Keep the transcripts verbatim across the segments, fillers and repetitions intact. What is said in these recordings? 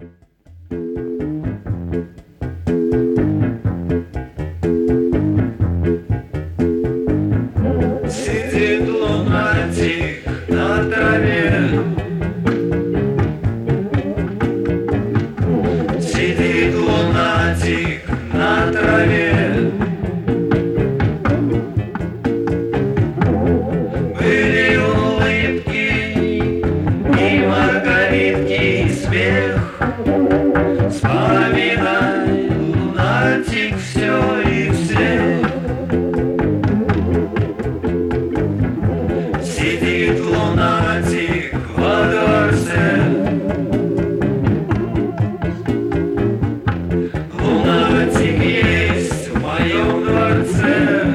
Сидит лунатик на траве, сидит лунатик на траве. Были улыбки и маргаритки, и смех. Вспоминай, лунатик, все и всех. Сидит лунатик во дворце, лунатик есть в моем дворце.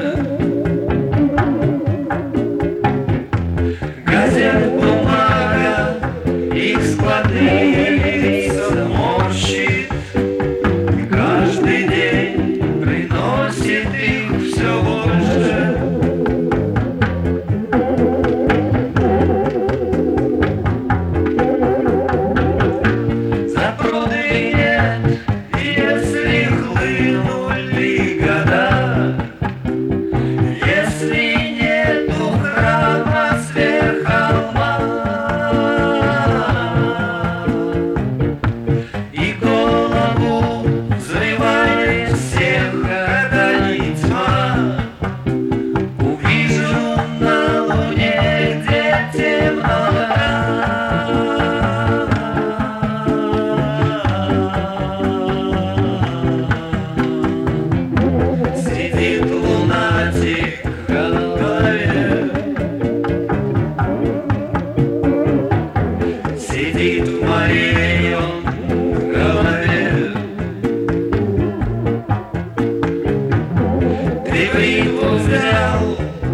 Газет, бумага, их складные лица морщит, каждый день приносит их все больше. Запруды нет, если хлынули года, если нету храма сверх холма, и голову взрывает всех, когда не тьма. Увижу на луне, где темнота. Сидит лунатик в голове, сидит в моем голове. Ты в рифу взял,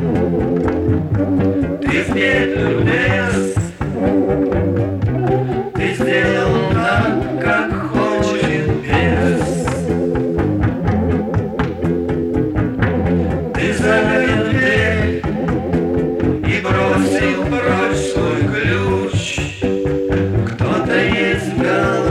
ты в петлю лез, ты сделал так, как хочет бес. Ты заперл дверь и бросил прочь свой ключ. Кто-то есть в голове.